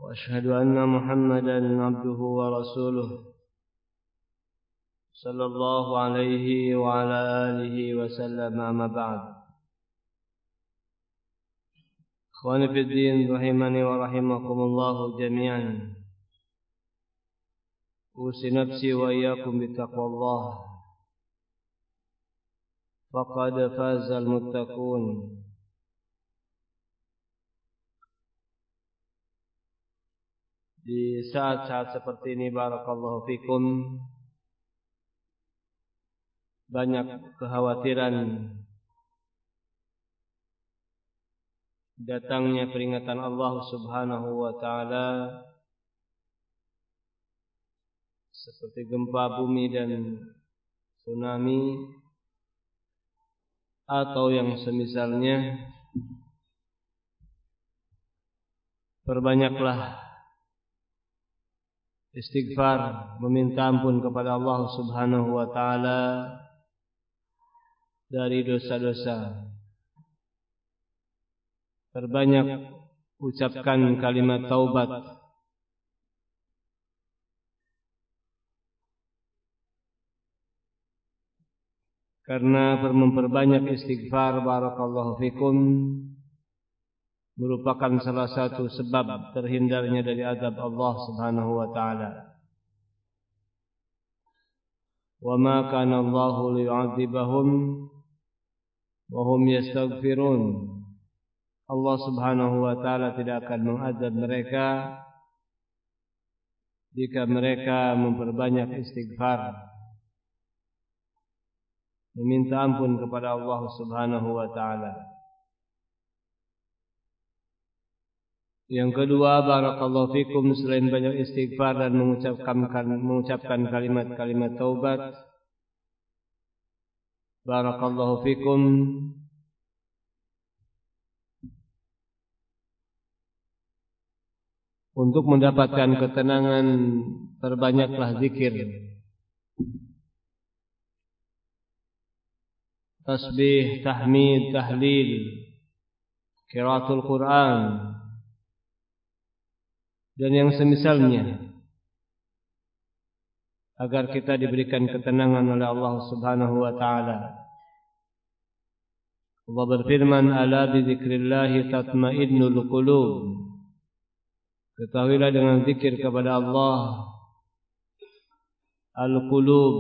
وأشهد أن محمدا عبده ورسوله صلى الله عليه وعلى آله وسلم. أما بعد. إخواني في الدين رحمني ورحمكم الله جميعا. أوصي نفسي وإياكم بتقوى الله فقد فاز المتقون. Di saat-saat seperti ini, barakallahu fikum, banyak kekhawatiran datangnya peringatan Allah Subhanahu wa ta'ala seperti gempa bumi dan tsunami atau yang semisalnya. Perbanyaklah istighfar, meminta ampun kepada Allah Subhanahu wa ta'ala dari dosa-dosa. Perbanyak ucapkan kalimat taubat. Karena memperbanyak istighfar, barakallahu fikum, merupakan salah satu sebab terhindarnya dari azab Allah Subhanahu wa ta'ala. Wa ma kana Allahu liyu'adzibahum wa hum yastaghfirun. Allah Subhanahu wa ta'ala tidak akan mengazab mereka jika mereka memperbanyak istighfar, meminta ampun kepada Allah Subhanahu wa ta'ala. Yang kedua, barakallahu fikum, selain banyak istighfar dan mengucapkan kalimat-kalimat taubat, barakallahu fikum, untuk mendapatkan ketenangan, perbanyaklah zikir, tasbih, tahmid, tahlil, qiraatul Quran, dan yang semisalnya, agar kita diberikan ketenangan oleh Allah Subhanahu wa ta'ala. Allah berfirman, ala bizikrillahi tatmainnul qulub. Ketahuilah dengan zikir kepada Allah, al-qulub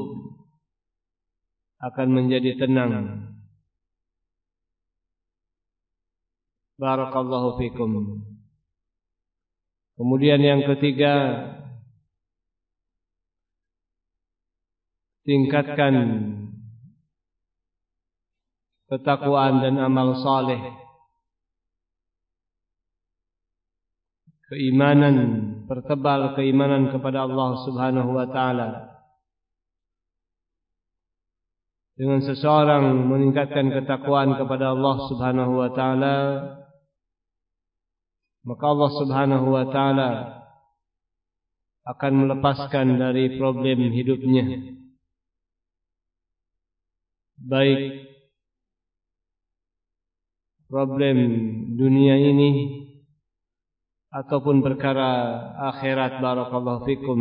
akan menjadi tenang. Barakallahu fikum. Kemudian yang ketiga, tingkatkan ketakwaan dan amal saleh, keimanan, pertebal keimanan kepada Allah Subhanahu wa ta'ala. Dengan seseorang meningkatkan ketakwaan kepada Allah Subhanahu wa ta'ala, maka Allah Subhanahu wa ta'ala akan melepaskan dari problem hidupnya, baik problem dunia ini ataupun perkara akhirat. Barakallahu fikum.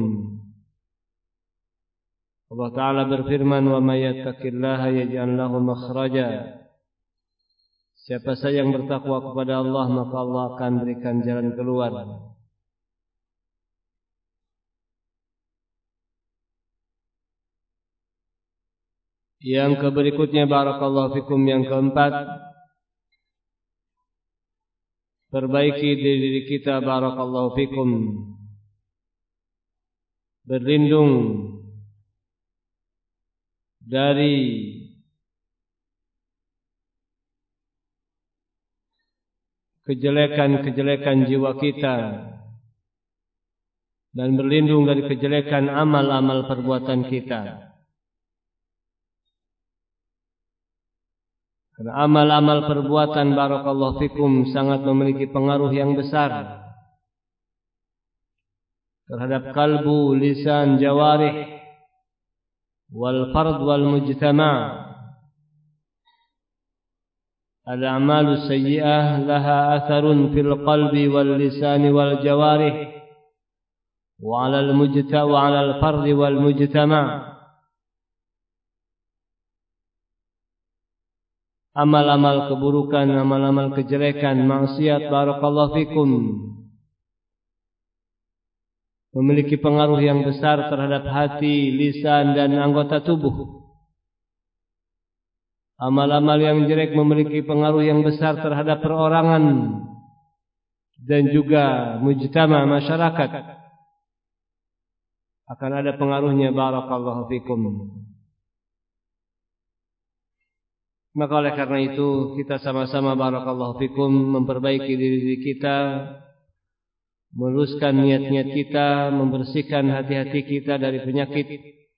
Allah Ta'ala berfirman, wa may yattaqillaha yaj'al lahu makhraja. Siapa saja yang bertakwa kepada Allah, maka Allah akan berikan jalan keluar. Yang berikutnya, barakallahu fikum, yang keempat, perbaiki diri kita, barakallahu fikum, berlindung dari kejelekan-kejelekan jiwa kita dan berlindung dari kejelekan amal-amal perbuatan kita. Karena amal-amal perbuatan, barakallahu fikum, sangat memiliki pengaruh yang besar terhadap kalbu, lisan, jawarih, wal fard wal mujtama'. al-a'malu sayyi'ah laha atharun fil qalbi wal lisani wal jawarih wa 'alal fardi wal mujtama'. Amal-amal keburukan, amal-amal kejelekan, maksiat, barakallahu fikum, memiliki pengaruh yang besar terhadap hati, lisan dan anggota tubuh. Amal-amal yang jelek memiliki pengaruh yang besar terhadap perorangan dan juga mujtama, masyarakat. Akan ada pengaruhnya, barakallahu fikum. Maka oleh karena itu kita sama-sama, barakallahu fikum, memperbaiki diri kita, meluruskan niat-niat kita, membersihkan hati-hati kita dari penyakit,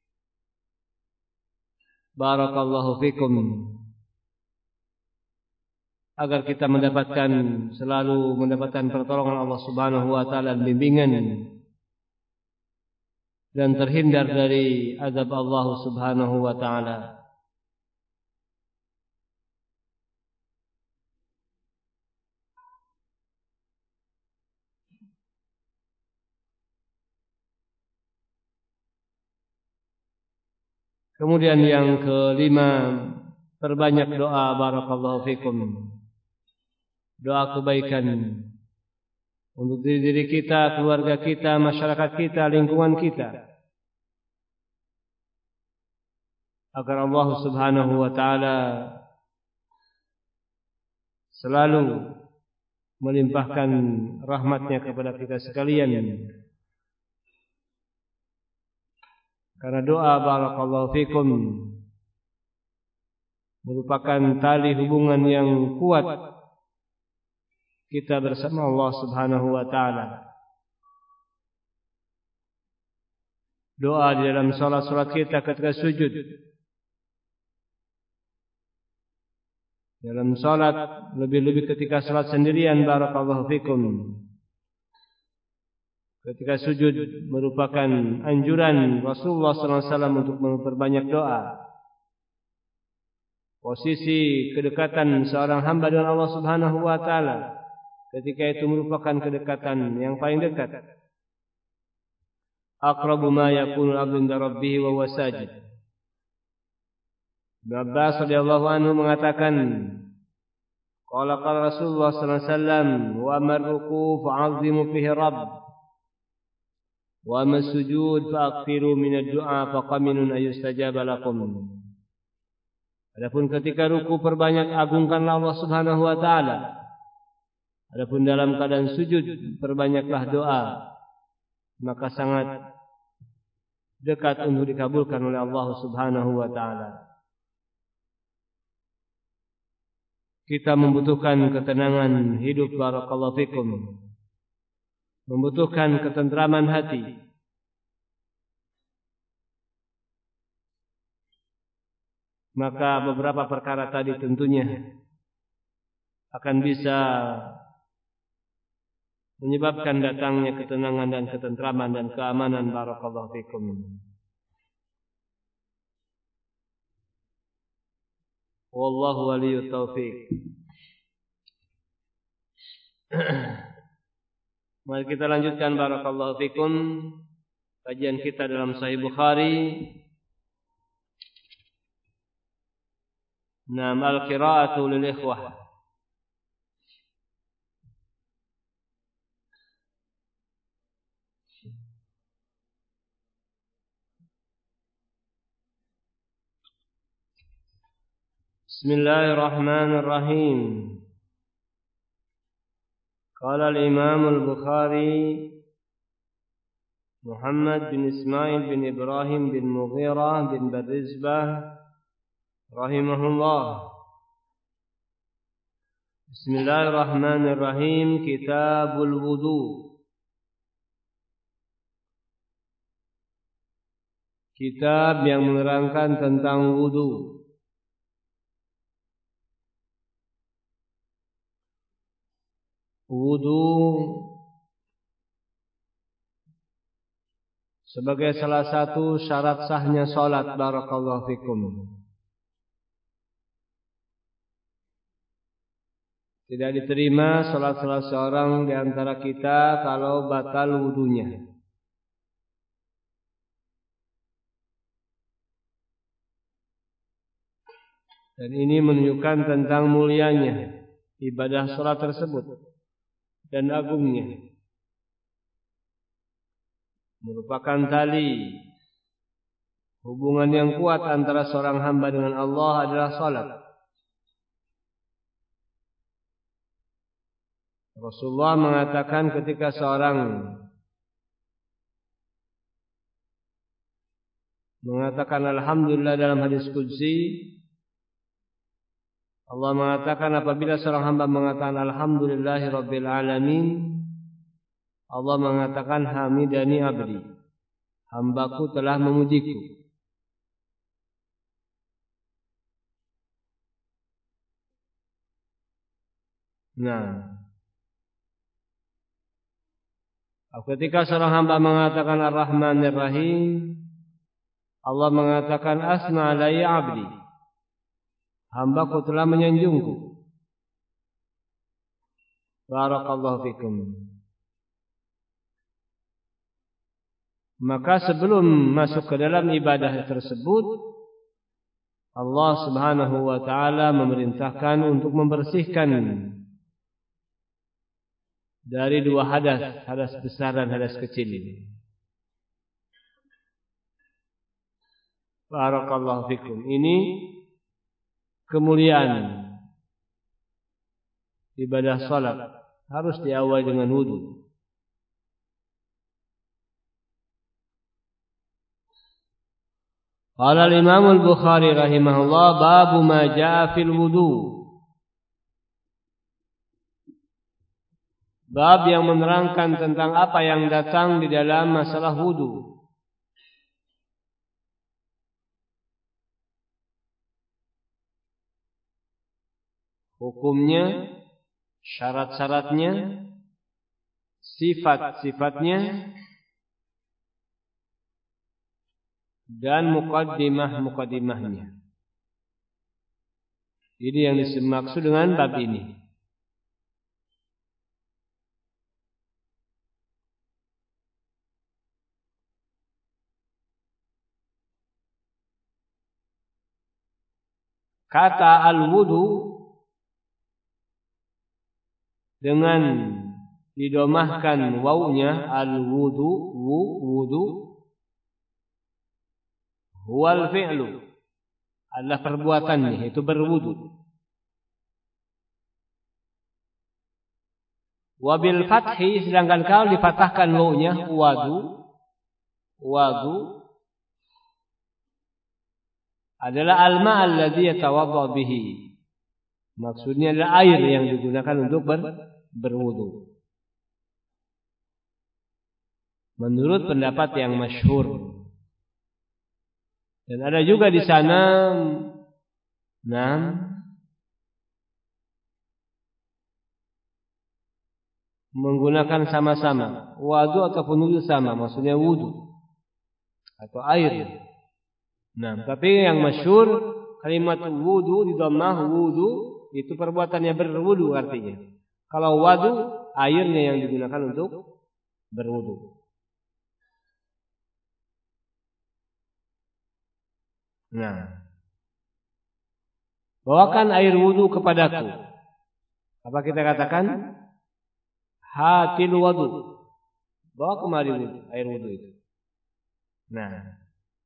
barakallahu fikum, agar kita selalu mendapatkan pertolongan Allah Subhanahu wa taala, bimbingan, dan terhindar dari azab Allah Subhanahu wa taala. Kemudian yang kelima, perbanyak doa, barakallahu fikum. Doa kebaikan untuk diri kita, keluarga kita, masyarakat kita, lingkungan kita, agar Allah Subhanahu wa taala selalu melimpahkan rahmatnya kepada kita sekalian. Karena doa, barakallahu fikum, merupakan tali hubungan yang kuat kita bersama Allah Subhanahu wa taala. Doa di dalam salat kita ketika sujud, dalam salat, lebih-lebih ketika salat sendirian, barakallahu fikum, ketika sujud, merupakan anjuran Rasulullah SAW untuk memperbanyak doa. Posisi kedekatan seorang hamba dengan Allah Subhanahu wa taala ketika itu merupakan kedekatan yang paling dekat. Aqrabu ma yakunu al-'abdu inda rabbih wa huwa sajid. Ibnu Abbas radhiyallahu anhu mengatakan, qala Rasulullah sallallahu alaihi wasallam, wa amarruku fa'azzimu fihi rabb, wa amma sujud fa'akthiru minad du'a faqaminun ayustajaba lakum. Adapun ketika ruku, perbanyak agungkanlah Allah Subhanahu wa taala. Adapun dalam keadaan sujud, perbanyaklah doa, maka sangat dekat untuk dikabulkan oleh Allah Subhanahu wa taala. Kita membutuhkan ketenangan hidup, barakallahu fikum, membutuhkan ketentraman hati. Maka beberapa perkara tadi tentunya akan bisa menyebabkan datangnya ketenangan dan ketentraman dan keamanan, barakallahu fikum. Wallahu waliyut taufiq. Mari kita lanjutkan, barakallahu fikum, kajian kita dalam Sahih Bukhari. Nam al-qira'atu lil ikhwah. Bismillahirrahmanirrahim. Qala al-Imam al-Bukhari Muhammad bin Ismail bin Ibrahim bin Mughirah bin Barizbah rahimahullah. Bismillahirrahmanirrahim. Kitabul Wudu. Kitab yang menerangkan tentang wudu. Wudu sebagai salah satu syarat sahnya salat, barakallahu fikum. Tidak diterima salat salah seorang di antara kita kalau batal wudunya. Dan ini menunjukkan tentang mulianya ibadah salat tersebut dan agungnya. Merupakan tali hubungan yang kuat antara seorang hamba dengan Allah adalah salat. Rasulullah mengatakan ketika seorang mengatakan alhamdulillah dalam hadis qudsi, Allah mengatakan apabila seorang hamba mengatakan alhamdulillahi rabbil alamin, Allah mengatakan hamidani abdi, hambaku telah memujiku. Nah, ketika seorang hamba mengatakan Ar-Rahmanir Rahim, Allah mengatakan asna alayya abdi, hambaku telah menyanjungku. Barakallahu fikum. Maka sebelum masuk ke dalam ibadah tersebut, Allah Subhanahu wa taala memerintahkan untuk membersihkan dari dua hadas, hadas besar dan hadas kecil ini. Barakallahu fikum. Ini kemuliaan ibadah salat harus diawali dengan wudu. Qala al-Imam al-Bukhari rahimahullah babu ma jaa fil wudu. Bab yang menerangkan tentang apa yang datang di dalam masalah wudu. Hukumnya, syarat-syaratnya, sifat-sifatnya, dan muqaddimah-muqaddimahnya. Ini yang dimaksud dengan bab ini. Kata al-wudu dengan didomahkan wawunya al-wudu, wudu, huwal fi'lu, adalah perbuatannya, itu berwudu. Wabil fathi, sedangkan kalau dipatahkan wawunya wadu, adalah al-ma' alladhi yatawadda bihi. Maksudnya adalah air yang digunakan untuk berwudu. Menurut pendapat yang masyhur. Dan ada juga di sana menggunakan sama-sama wudu ataupun wudu sama, maksudnya wudu atau air. Nah, tapi yang masyhur kalimat wudu di dhammah wudu itu perbuatannya berwudu artinya. Kalau wadu airnya yang digunakan untuk berwudu. Nah, bawakan air wudu kepadaku. Apa kita katakan? Hatil wudu. Bawa kemari wudu, air wudu itu. Nah,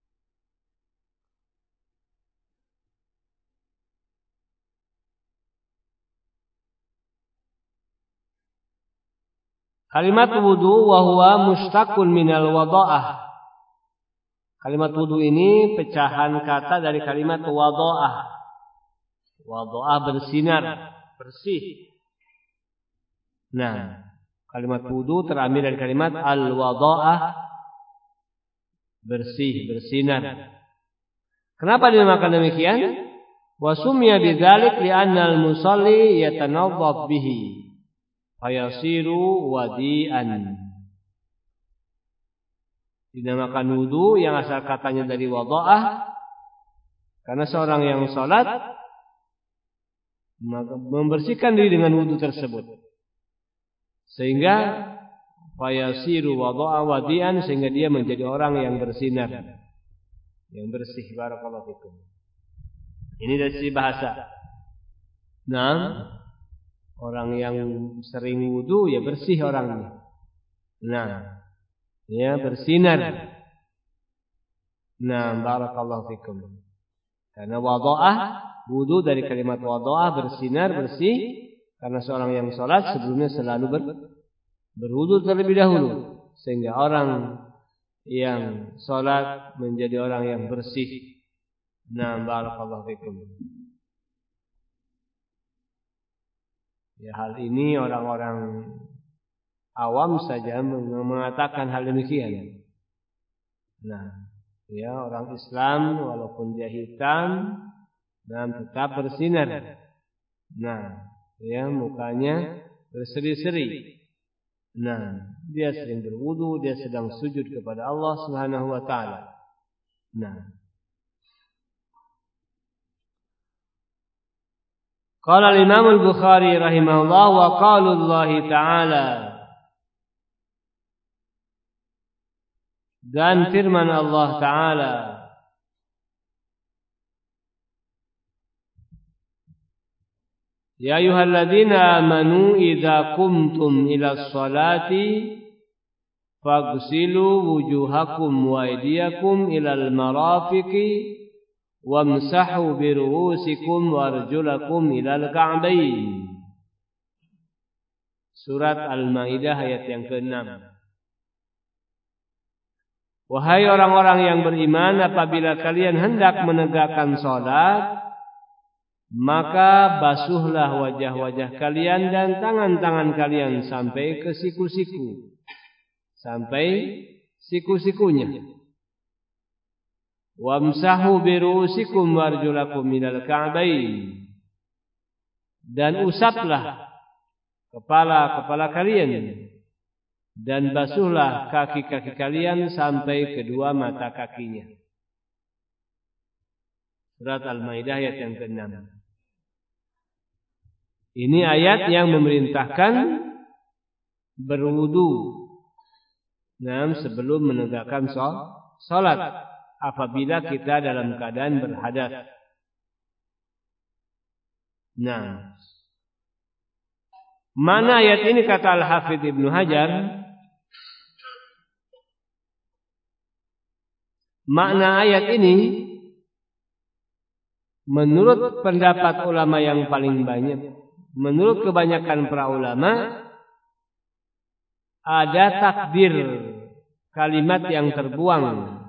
kalimat wudu wa huwa mustaqun minal wada'ah. Kalimat wudu ini pecahan kata dari kalimat wada'ah. Wada'ah bersinar, bersih. Nah, kalimat wudu terambil dari kalimat al-wada'ah, bersih, bersinar. Kenapa dinamakan demikian? Wa summiya bidzalik li'anna al-musalli yatanadhdhab bihi fayasiru wadi'an. Dinamakan wudu yang asal katanya dari wada'ah karena seorang yang salat maka membersihkan diri dengan wudu tersebut. Sehingga fayasiru wada'a wadi'an, sehingga dia menjadi orang yang bersinar, yang bersih. Barakallahu fikum. Ini dari sisi bahasa. Nah, orang yang sering wudu ya bersih orangnya. Nah, ya bersinar. Nah, barakallahu fikum. Karena wada'ah, wudu dari kalimat wada'ah, bersinar, bersih. Karena seorang yang sholat sebelumnya selalu berwudu terlebih dahulu. Sehingga orang yang sholat menjadi orang yang bersih. Nah, barakallahu fikum. Ya, hal ini orang-orang awam saja mengatakan hal demikian. Nah, ya, orang Islam walaupun dia hitam dan tetap bersinar. Nah, ya, mukanya berseri-seri. Nah, dia sering berwudu, dia sedang sujud kepada Allah Subhanahu wa taala. Nah, qala al-Imam al-Bukhari rahimahullah wa qalu Allah taala, dan firman Allah taala, ya ayyuhalladzina amanu idza qumtum ila sholati faghsilu wujuhakum wa aydiyakum ilal marafiqi wamsahu bi ru'usikum warjulakum ilal ka'bayn. Surat Al-Maidah ayat yang ke-6. Wahai orang-orang yang beriman, apabila kalian hendak menegakkan salat, maka basuhlah wajah-wajah kalian dan tangan-tangan kalian sampai ke siku-siku, sampai siku-sikunya. Wamsahu birusikum warjulakum minal ka'bayn, dan usaplah kepala-kepala kalian dan basuhlah kaki-kaki kalian sampai kedua mata kakinya. Surat Al-Maidah ayat yang ke-6. Ini ayat yang memerintahkan berwudu sebelum menegakkan salat apabila kita dalam keadaan berhadas. Nah, mana ayat ini kata Al-Hafidz Ibnu Hajar? Makna ayat ini menurut pendapat ulama yang paling banyak, menurut kebanyakan para ulama, ada takdir kalimat yang terbuang.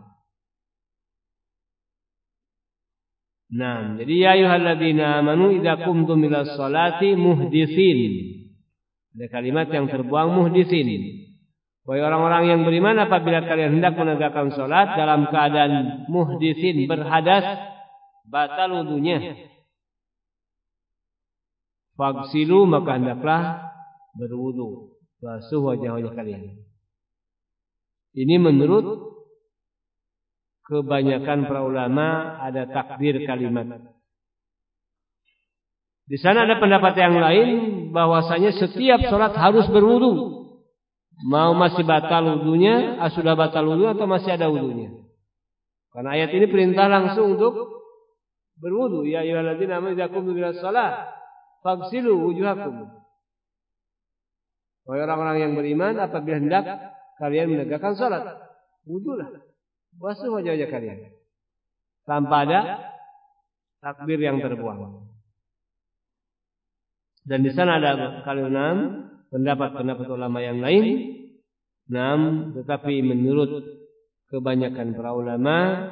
Nah, jadi ya ayyuhalladzina amanu idza qumtum ilas sholati muhditsin. Ada kalimat yang terbuang muhditsin. Wahai orang-orang yang beriman, apabila kalian hendak menegakkan salat dalam keadaan muhditsin, berhadas, batal wudunya. Fagsilu, maka hendaklah berwudu, basuh wajah-wajah kalian. Ini menurut kebanyakan para ulama ada takdir kalimat. Di sana ada pendapat yang lain bahwasanya setiap salat harus berwudu. Mau masih batal wudunya, sudah batal wudu atau masih ada wudunya. Karena ayat ini perintah langsung untuk berwudu. Ya ayyuhalladzina amanu idza qumtum ilas shalah faghsilu wujuhakum. Wahai orang-orang yang beriman, apabila hendak kalian menegakkan salat, wudulah, basuh wajah-wajah kalian, tanpa ada takbir yang terbuang. Dan di sana ada kalimat pendapat-pendapat ulama yang lain. Tetapi menurut kebanyakan para ulama,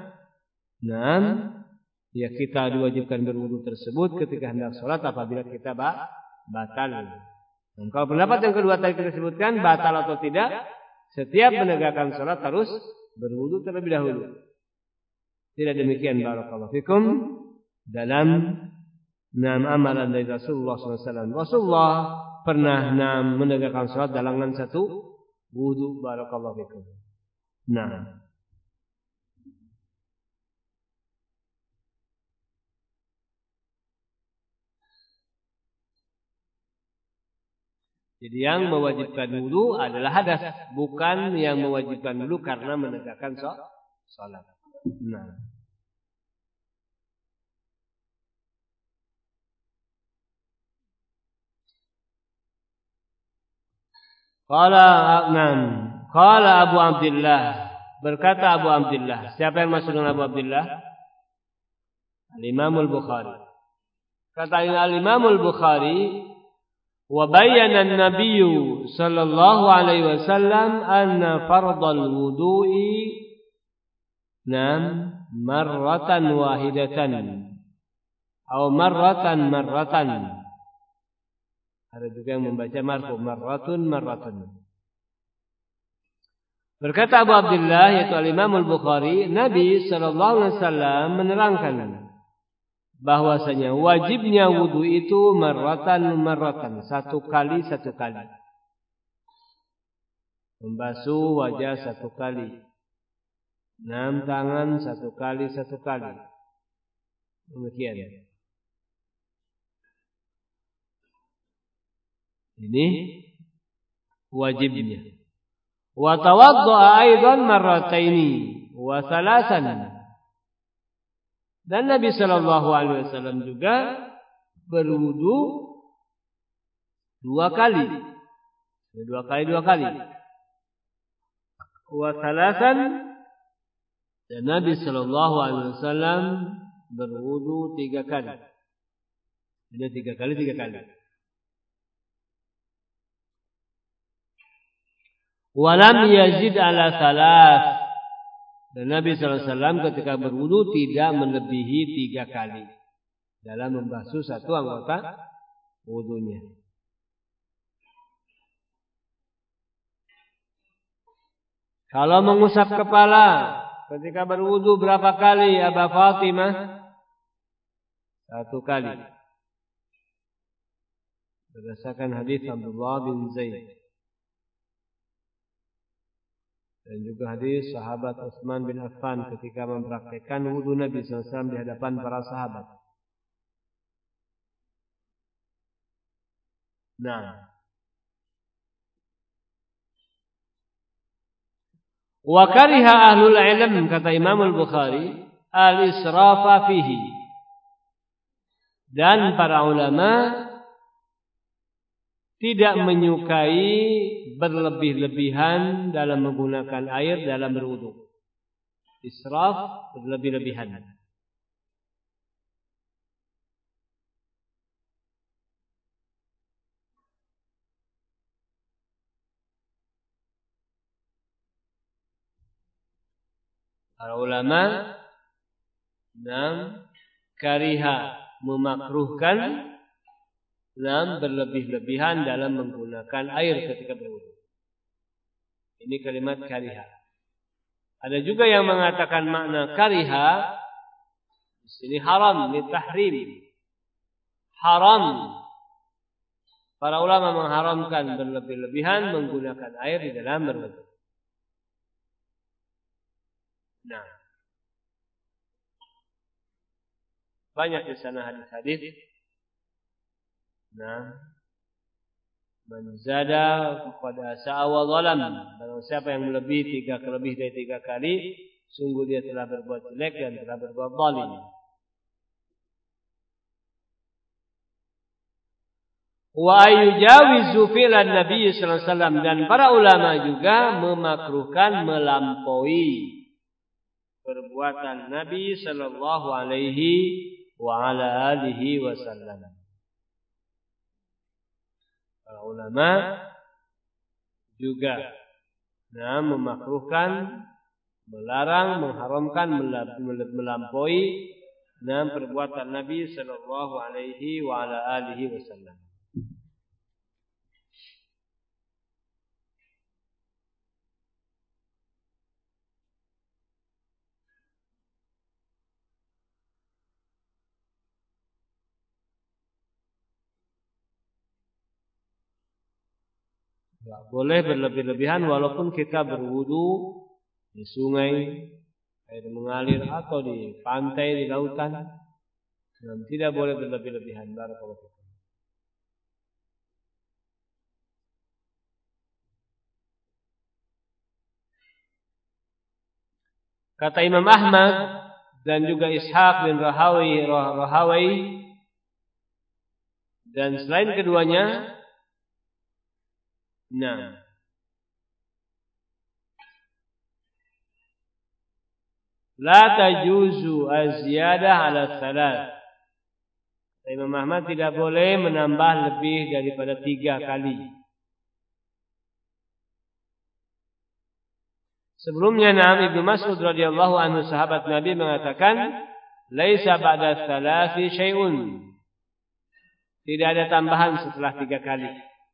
ya kita diwajibkan berwudu tersebut ketika hendak sholat apabila kita batal. Dan kalau pendapat yang kedua tadi kita sebutkan batal atau tidak, setiap menegakkan sholat harus berwudu terlebih dahulu. Tidak demikian barakallahu fikum dalam amalan dari Rasulullah SAW. Rasulullah pernah menegakkan sholat dalam satu wudu. Barakallahu fikum. Jadi yang mewajibkan wudu adalah hadas, bukan yang mewajibkan wudu karena menegakkan salat. Nah. Qala Abu Abdullah, berkata Abu Abdullah. Siapa yang masuk dengan Abu Abdullah? Al-Imam Al-Bukhari. Kata Al-Imam Al-Bukhari, wa bayyana an-nabiy sallallahu alaihi wasallam anna fardal wudu'i marratan wahidatan atau marratan. Ada juga yang membaca marfu, marratun. Berkata Abu Abdullah yaitu Al-Imam Al-Bukhari, Nabi sallallahu alaihi wasallam menerangkan bahwasanya wajibnya wudu itu marratan, satu kali. Membasuh wajah satu kali. 6 tangan satu kali. Demikian. Ini wajibnya. Wa tawaddaa aidan marrataini wa thalasan. Dan Nabi sallallahu alaihi wasallam juga berwudu 2 kali. 2 kali. Wa thalasan, dan Nabi sallallahu alaihi wasallam berwudu 3 kali. Ada 3 kali. Walam yazid ala salas. Dan Nabi SAW ketika berwudu tidak melebihi 3 kali dalam membasuh satu anggota wudunya. Kalau mengusap kepala ketika berwudu berapa kali, Aba Fatimah? 1 kali. Berdasarkan hadis Abdullah bin Zaid. Dan juga hadis sahabat Utsman bin Affan ketika mempraktikkan wudu Nabi SAW di hadapan para sahabat. Nah. Wa kariha ahlul ilm, kata Imam Al-Bukhari, al-israfa fihi. Dan para ulama tidak menyukai berlebih-lebihan dalam menggunakan air dalam berwudu. Israf, berlebih-lebihan. Para ulama kariha, memakruhkan berlebih-lebihan dalam menggunakan air ketika berwudu. Ini kalimat kariha. Ada juga yang mengatakan makna kariha di sini haram, litahrim. Haram. Para ulama mengharamkan berlebih-lebihan menggunakan air di dalam berwudu. Nah, banyak di sana hadis-hadis. Nah, man zada faqad asaa wa zalam. Barang siapa yang lebih dari 3 kali, sungguh dia telah berbuat jelek dan telah berbuat zalim. Wa yujawizu fi'lan Nabi sallallahu alaihi wasallam, dan para ulama juga memakruhkan melampaui perbuatan Nabi sallallahu alaihi wa ala alihi wasallam. Para ulama juga memakruhkan, melarang, mengharamkan melampaui perbuatan Nabi sallallahu alaihi wa ala alihi wasallam. Tidak boleh berlebih-lebihan walaupun kita berwudu di sungai, air mengalir, atau di pantai, di lautan. Dan tidak boleh berlebih-lebihan. Barakallahu fikum. Kata Imam Ahmad dan juga Ishaq bin Rahawai dan selain keduanya, nah, la tajuzu az-ziyadah ala thalath. Imam Ahmad tidak boleh menambah lebih daripada 3 kali. Sebelumnya Ibnu Mas'ud radhiyallahu anhu sahabat Nabi mengatakan, "Laisa ba'da tsalathi syai'un." Tidak ada tambahan setelah 3 kali.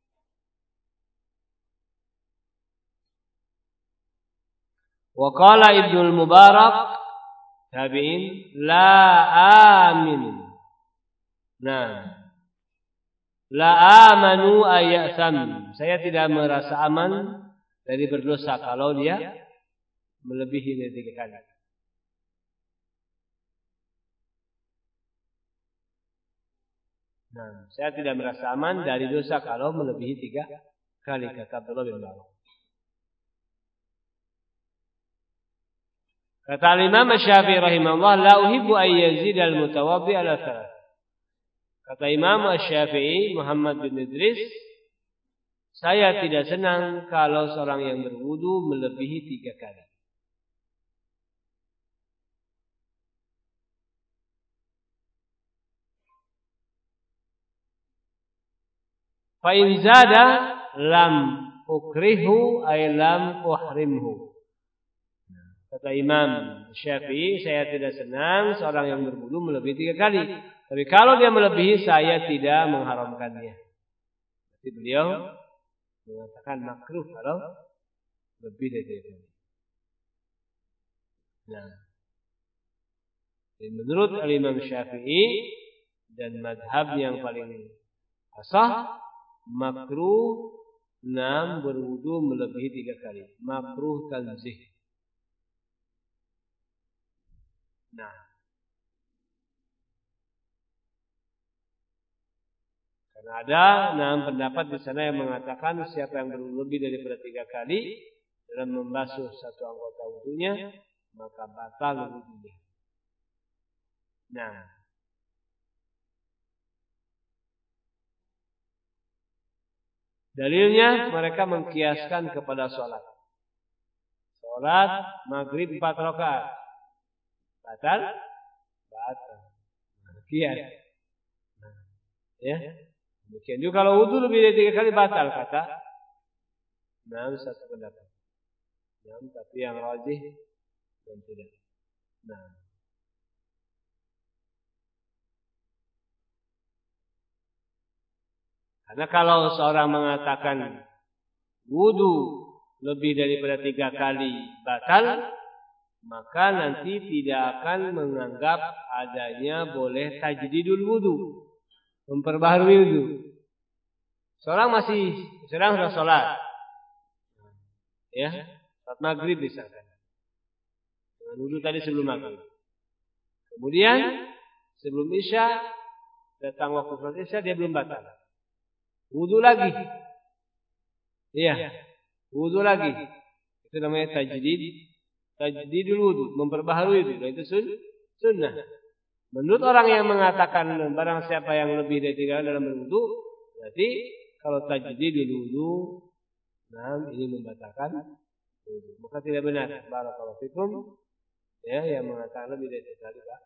Wa qala Ibnu Mubarak tabi'in la amin. Nah, la amanu ayatsam. Saya tidak merasa aman dari berdosa kalau dia melebihi dari 3 kali. Nah, saya tidak merasa aman dari dosa kalau melebihi 3 kali, kata Abdullah bin Barak. Kata Imam Syafi'i rahimahullah, la uhibbu ay yazid al-mutawaddi ala thalath. Kata Imam Syafi'i Muhammad bin Idris, saya tidak senang kalau seorang yang berwudu melebihi 3 kali. Fa in zada lam ukrihu ay lam uhrimhu. Kata Imam Syafi'i, saya tidak senang seorang yang berwudu melebihi 3 kali. Tapi kalau dia melebihi, saya tidak mengharamkannya. Jadi beliau mengatakan makruh kalau lebih dari 3 kali. Nah, menurut Imam Syafi'i dan madhab yang paling asah, makruh berwudu melebihi 3 kali. Makruh tanzih. Nah, karena ada pendapat di sana yang mengatakan siapa yang berwudu lebih daripada 3 kali dalam membasuh satu anggota wudunya, maka batal wudunya. Nah, dalilnya mereka mengkiaskan kepada sholat. Sholat maghrib 4 rakaat. Batal? Batal. Kias. Nah, ya. Demikian juga kalau wudu lebih dari 3 kali batal, kata satu pendapat. Tapi yang rajih dan tidak. Nah, karena kalau seorang mengatakan wudu lebih daripada 3 kali batal, maka nanti tidak akan menganggap adanya boleh tajdidul wudu, memperbaharui wudu. Seorang sudah sholat, ya, saat maghrib misalkan, dengan wudu tadi sebelum maghrib. Kemudian sebelum isya, datang waktu sholat isya, dia belum batal. Wudu lagi. Iya. Wudu lagi. Itu namanya tajdidul wudu, memperbaharui wudu. Itu sunnah. Menurut orang yang mengatakan barang siapa yang lebih dari 3 kali dalam berwudu, berarti kalau tajdidul wudu, ini membatalkan wudu. Maka tidak benar. Barakallahu fikum, ya, yang mengatakan lebih dari 3 kali batal.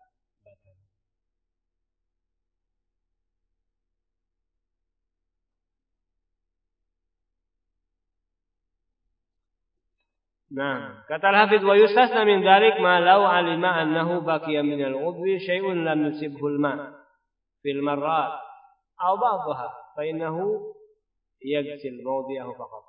Nah, kata Al-Hafidz wa yustasna min dzalik ma law alima annahu baqiya min al-udwi syai'un lam yusibhu al-ma fil marrat aw ba'daha fa innahu yaghsil mawdi'ahu faqat.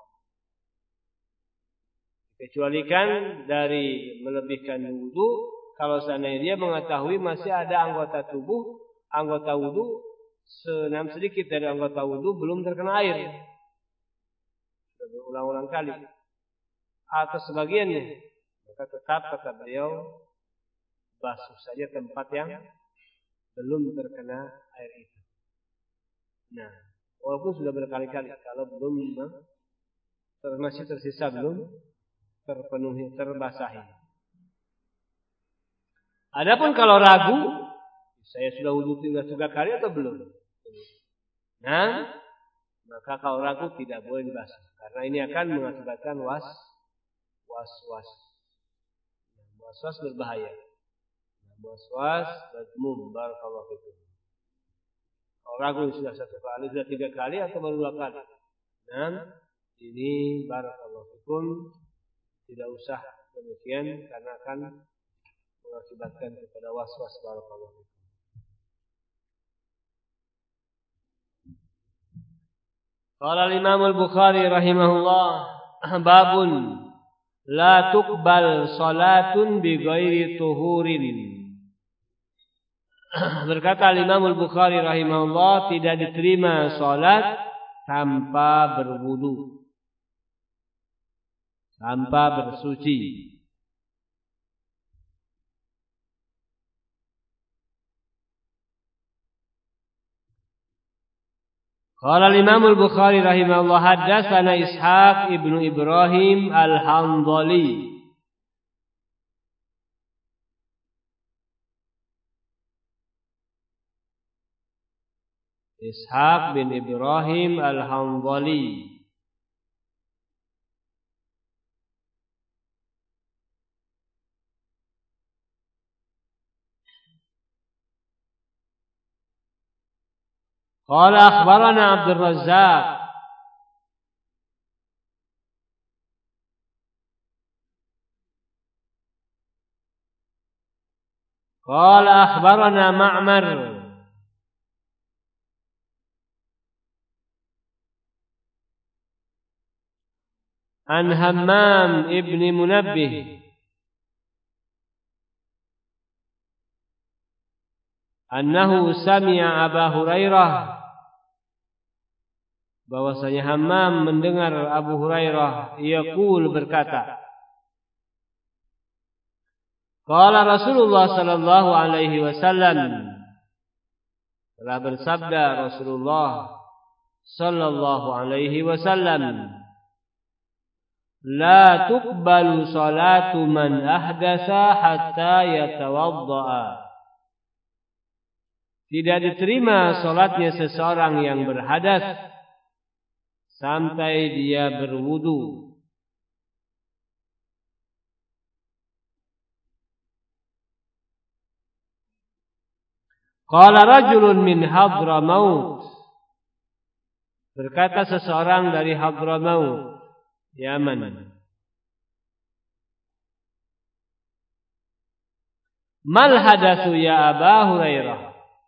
Kecualikan dari melebihkan wudu, kalau seandainya dia mengetahui masih ada anggota wudu sedikit dari anggota wudu belum terkena air. Berulang-ulang kali. Atau sebagiannya, maka tetap kata beliau basuh saja tempat yang belum terkena air itu. Nah, walaupun sudah berkali-kali, kalau belum masih tersisa belum terpenuhi, terbasahi. Adapun kalau ragu, saya sudah wudu 3 kali atau belum? Nah, maka kalau ragu tidak boleh dibasuh karena ini akan mengakibatkan was-was. Was-was berbahaya. Was-was madmum, barakallahu fikum. Kalau ragu sudah 1 kali, sudah 3 kali atau baru 2 kali. Nah, ini barakallahu fikum tidak usah demikian karena akan mengakibatkan kepada was-was barakallahu fikum. Qala al-Imam al-Bukhari rahimahullah babun la tuqbal salatun bi ghairi tuhurin. Berkata al-Imam al-Bukhari rahimahullah tidak diterima salat tanpa berwudu, tanpa bersuci. Qala al-Imam al-Bukhari rahimahullah haddatsana Ishaq ibnu Ibrahim al-Hanzali. Ishaq bin Ibrahim al-Hanzali. Qala akhbarana Abdul Razzaq. Qala akhbarana Ma'mar. An Hammam ibn Munabbih. Annahu sami'a Aba Hurairah. Bahwasanya Hammam mendengar Abu Hurairah yaqul berkata, qala Rasulullah sallallahu alaihi wasallam, telah bersabda Rasulullah sallallahu alaihi wasallam, la tuqbalu salatu man ahdatsa hatta yatawaddaa. Tidak diterima salatnya seseorang yang berhadas sampai dia berwudu. Qala rajulun min Hadramaut. Berkata seseorang dari Hadramaut, Yaman. Mal hadatsu ya Aba Hurairah.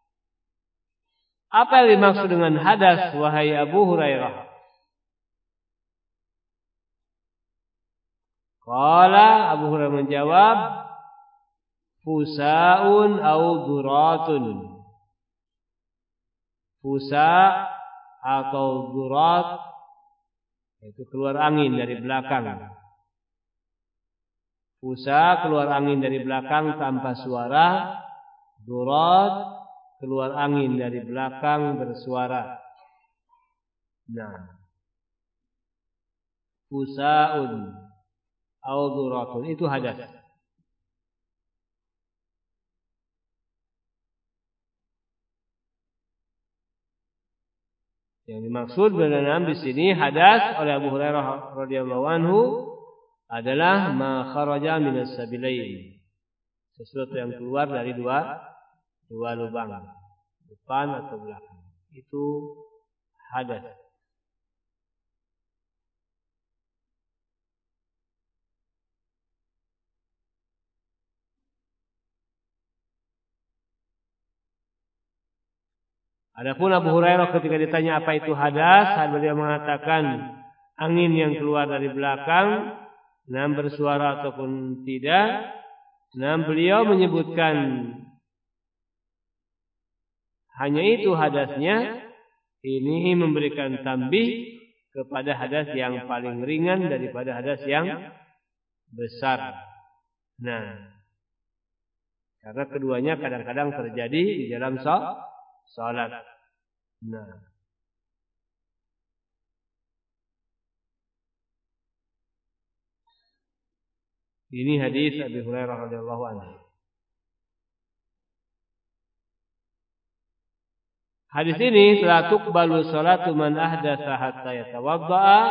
Apa yang dimaksud dengan hadas wahai Abu Hurairah? Qala Abu Hurairah menjawab, fusaun au duratun. Fusa atau durat itu keluar angin dari belakang. Fusa keluar angin dari belakang tanpa suara. Durat keluar angin dari belakang bersuara. Nah, fusaun au duratun itu hadas. Yang dimaksud dengan di sini hadas oleh Abu Hurairah radhiyallahu anhu adalah ma kharaja minas sabilain. Sesuatu yang keluar dari dua lubang, depan atau belakang. Itu hadas. Adapun Abu Hurairah ketika ditanya apa itu hadas, beliau mengatakan angin yang keluar dari belakang, bersuara ataupun tidak. Beliau menyebutkan hanya itu hadasnya. Ini memberikan tambih kepada hadas yang paling ringan daripada hadas yang besar. Nah, karena keduanya kadang-kadang terjadi di dalam salat. Nah, ini hadis Abu Hurairah radhiyallahu anhu. Hadis ini la tuqbalu salatu man ahdatsa hatta yatawadda'a.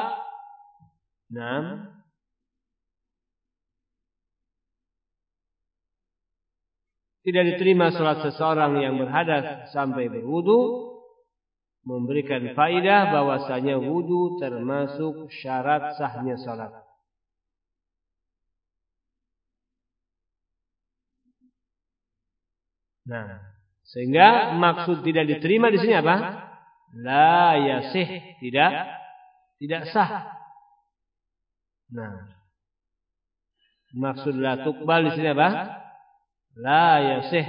Tidak diterima salat seseorang yang berhadas sampai berwudu, memberikan faidah bahwasanya wudu termasuk syarat sahnya salat. Sehingga maksud tidak diterima di sini apa? La yasih, tidak sah. Maksud la tuqbal di sini apa? La yasih.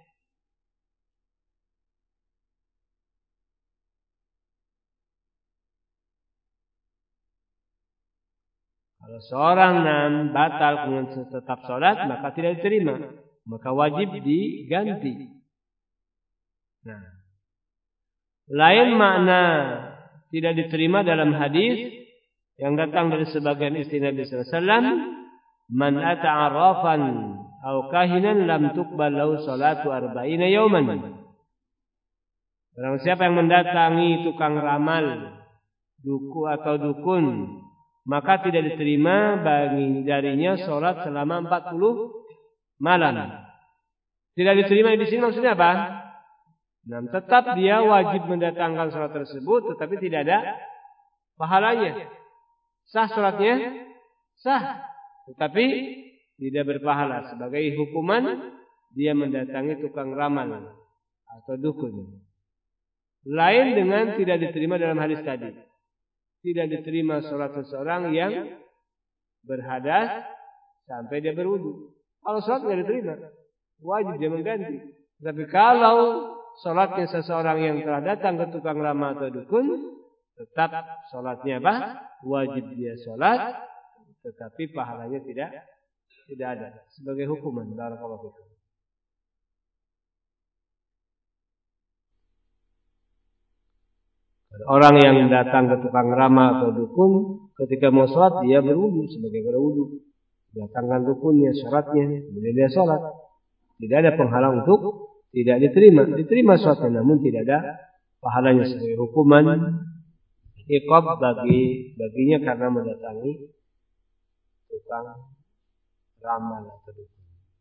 Kalau seorang batal kemudian tetap sholat, maka tidak diterima, maka wajib diganti. Lain makna tidak diterima dalam hadis yang datang dari sebagian istri Nabi sallallahu alaihi wasallam, man ata'arrafan aw kahinan lam tuqbal lahu salatu 40 yawman. Barang siapa yang mendatangi tukang ramal, duku atau dukun, maka tidak diterima bagi darinya salat selama 40 malam. Tidak diterima di sini maksudnya apa? Tetap dia wajib mendatangkan salat tersebut, tetapi tidak ada pahalanya. Sah salatnya? Sah. Tetapi tidak berpahala. Sebagai hukuman, dia mendatangi tukang ramal atau dukun. Lain dengan tidak diterima dalam hadis tadi. Tidak diterima salat seseorang yang berhadas sampai dia berwudu. Kalau salat tidak diterima, wajib dia mengganti. Tapi kalau salatnya seseorang yang telah datang ke tukang ramal atau dukun, tetap salatnya apa? Wajib dia salat, tetapi pahalanya tidak ada sebagai hukuman. Barakallahu fikum. Orang yang datang ke tukang ramal atau dukun, ketika mau salat dia berwudu sebagai berwudu. Datangkan dukunnya, syaratnya, kemudian dia salat. Tidak ada penghalang untuk tidak diterima. Diterima salatnya, namun tidak ada pahalanya sebagai hukuman iqab baginya karena mendatangi tukang ramal atau dukun.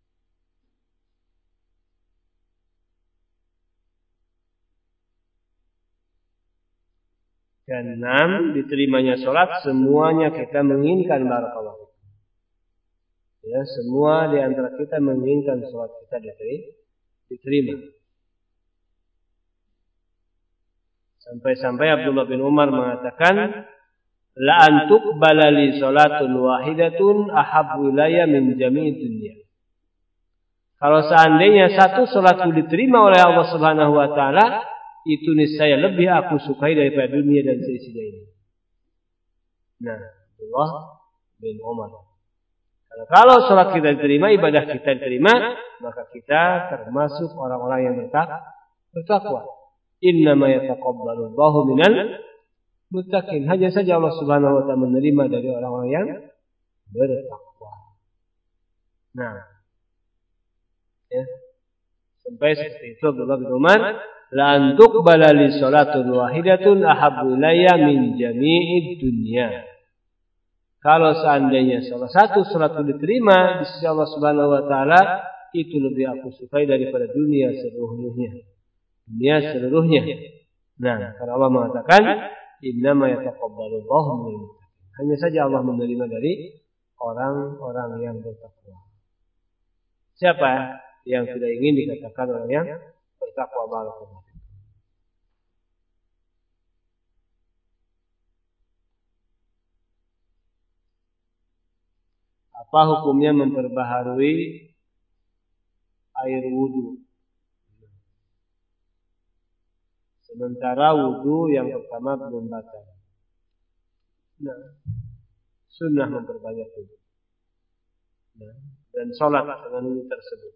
Dan 6, diterimanya sholat semuanya kita menginginkan barakallahu. Ya, semua di antara kita menginginkan sholat kita diterima. Sampai-sampai Abdullah bin Umar mengatakan, la antuk balali sholatun wahidatun ahabbu ilayya min jami'id dunya. Kalau seandainya satu sholatku diterima oleh Allah Subhanahu wa taala, itu niscaya lebih aku sukai daripada dunia dan seisinya ini. Abdullah bin Umar. Kalau sholat kita diterima, ibadah kita diterima, maka kita termasuk orang-orang yang bertakwa. Innama yataqabbalu Allahu minal muttaqin. Hanya saja Allah Subhanahu wa taala menerima dari orang-orang yang bertakwa. Sampai seperti itu Abdullah bin Umar, la antuk balali salatun wahidatun ahabbu ilayya min jami'id dunya. Kalau seandainya salah satu salat diterima di sisi Allah Subhanahu wa taala, itu lebih aku sukai daripada dunia seluruhnya. Karena Allah mengatakan, innama yataqabbalu Allahu minal muttaqin. Hanya saja Allah menerima dari orang-orang yang bertakwa. Siapa yang tidak ingin dikatakan orang yang bertakwa? Barakallahu. Apa hukumnya memperbaharui air wudu? Sementara wudu yang pertama belum batal. Sunnah memperbanyak wudu. Dan sholat dengan wudu tersebut.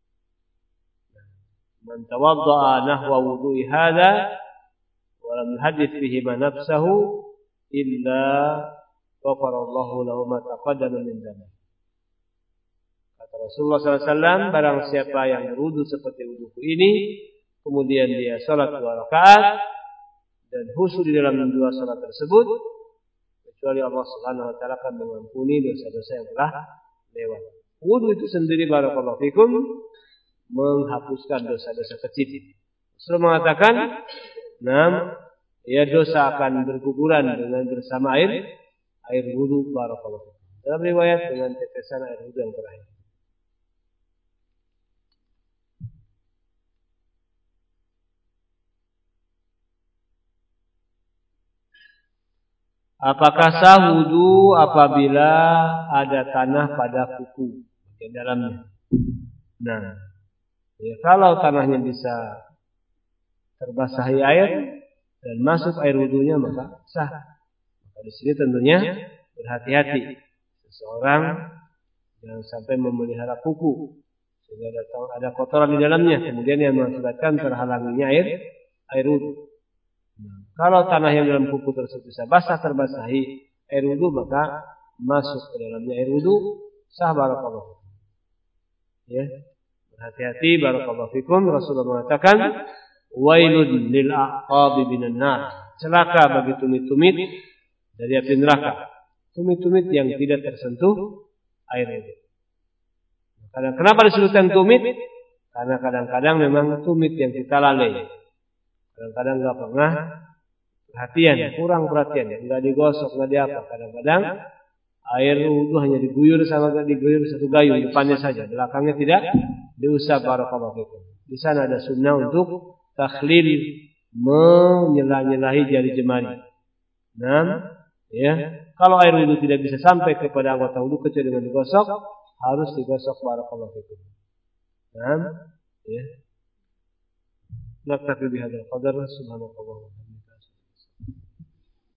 Man tawadda'a nahwa wudu'i hadha wa lam yuhaddits bihi ma nafsahu illa ghafarallahu lahu ma taqaddama min dhanbi. Kata Rasulullah SAW, barang siapa yang berwudu seperti wuduku ini, kemudian dia salat 2 rakaat dan khusyuk di dalam 2 salat tersebut, kecuali Allah Subhanahu wa taala akan mengampuni dosa-dosa yang telah lewat. Wudu itu sendiri barakallahu fikum menghapuskan dosa-dosa kecil. Rasul mengatakan, ya dosa akan berguguran dengan bersama air wudu barakallahu fikum. Dalam riwayat dengan tetesan air wudu yang terakhir. Apakah sah wudu apabila ada tanah pada kuku di dalamnya? Nah, ya kalau tanahnya bisa terbasahi air dan masuk air wudunya maka sah. Maka di sini tentunya berhati-hati. Seseorang jangan sampai memelihara kuku sehingga ada kotoran di dalamnya, kemudian yang mengakibatkan terhalanginya air wudu. Kalau tanah yang dalam kuku tersebut bisa basah terbasahi air wudu, maka masuk ke dalamnya air wudu, sah barakallahu fikum. Ya, berhati-hati barakallahu fikum. Rasulullah mengatakan, wailun lil aqabi minan nar. Celaka bagi tumit-tumit dari api neraka. Tumit-tumit yang tidak tersentuh air wudu. Kenapa disebutkan tumit? Karena kadang-kadang memang tumit yang kita lalai. Kadang-kadang enggak pernah perhatian, kurang perhatian, enggak digosok, enggak diapa. Kadang-kadang air wudu hanya diguyur satu gayung depannya saja, belakangnya tidak diusap barakallahu fikum. Di sana ada sunnah untuk takhlil, menyela-nyelahi jari jemari. Ya, kalau air wudu tidak bisa sampai kepada anggota wudu kecuali dengan digosok, harus digosok barakallahu fikum. Ya. Naktafi bihadzal qadar, subhanallah.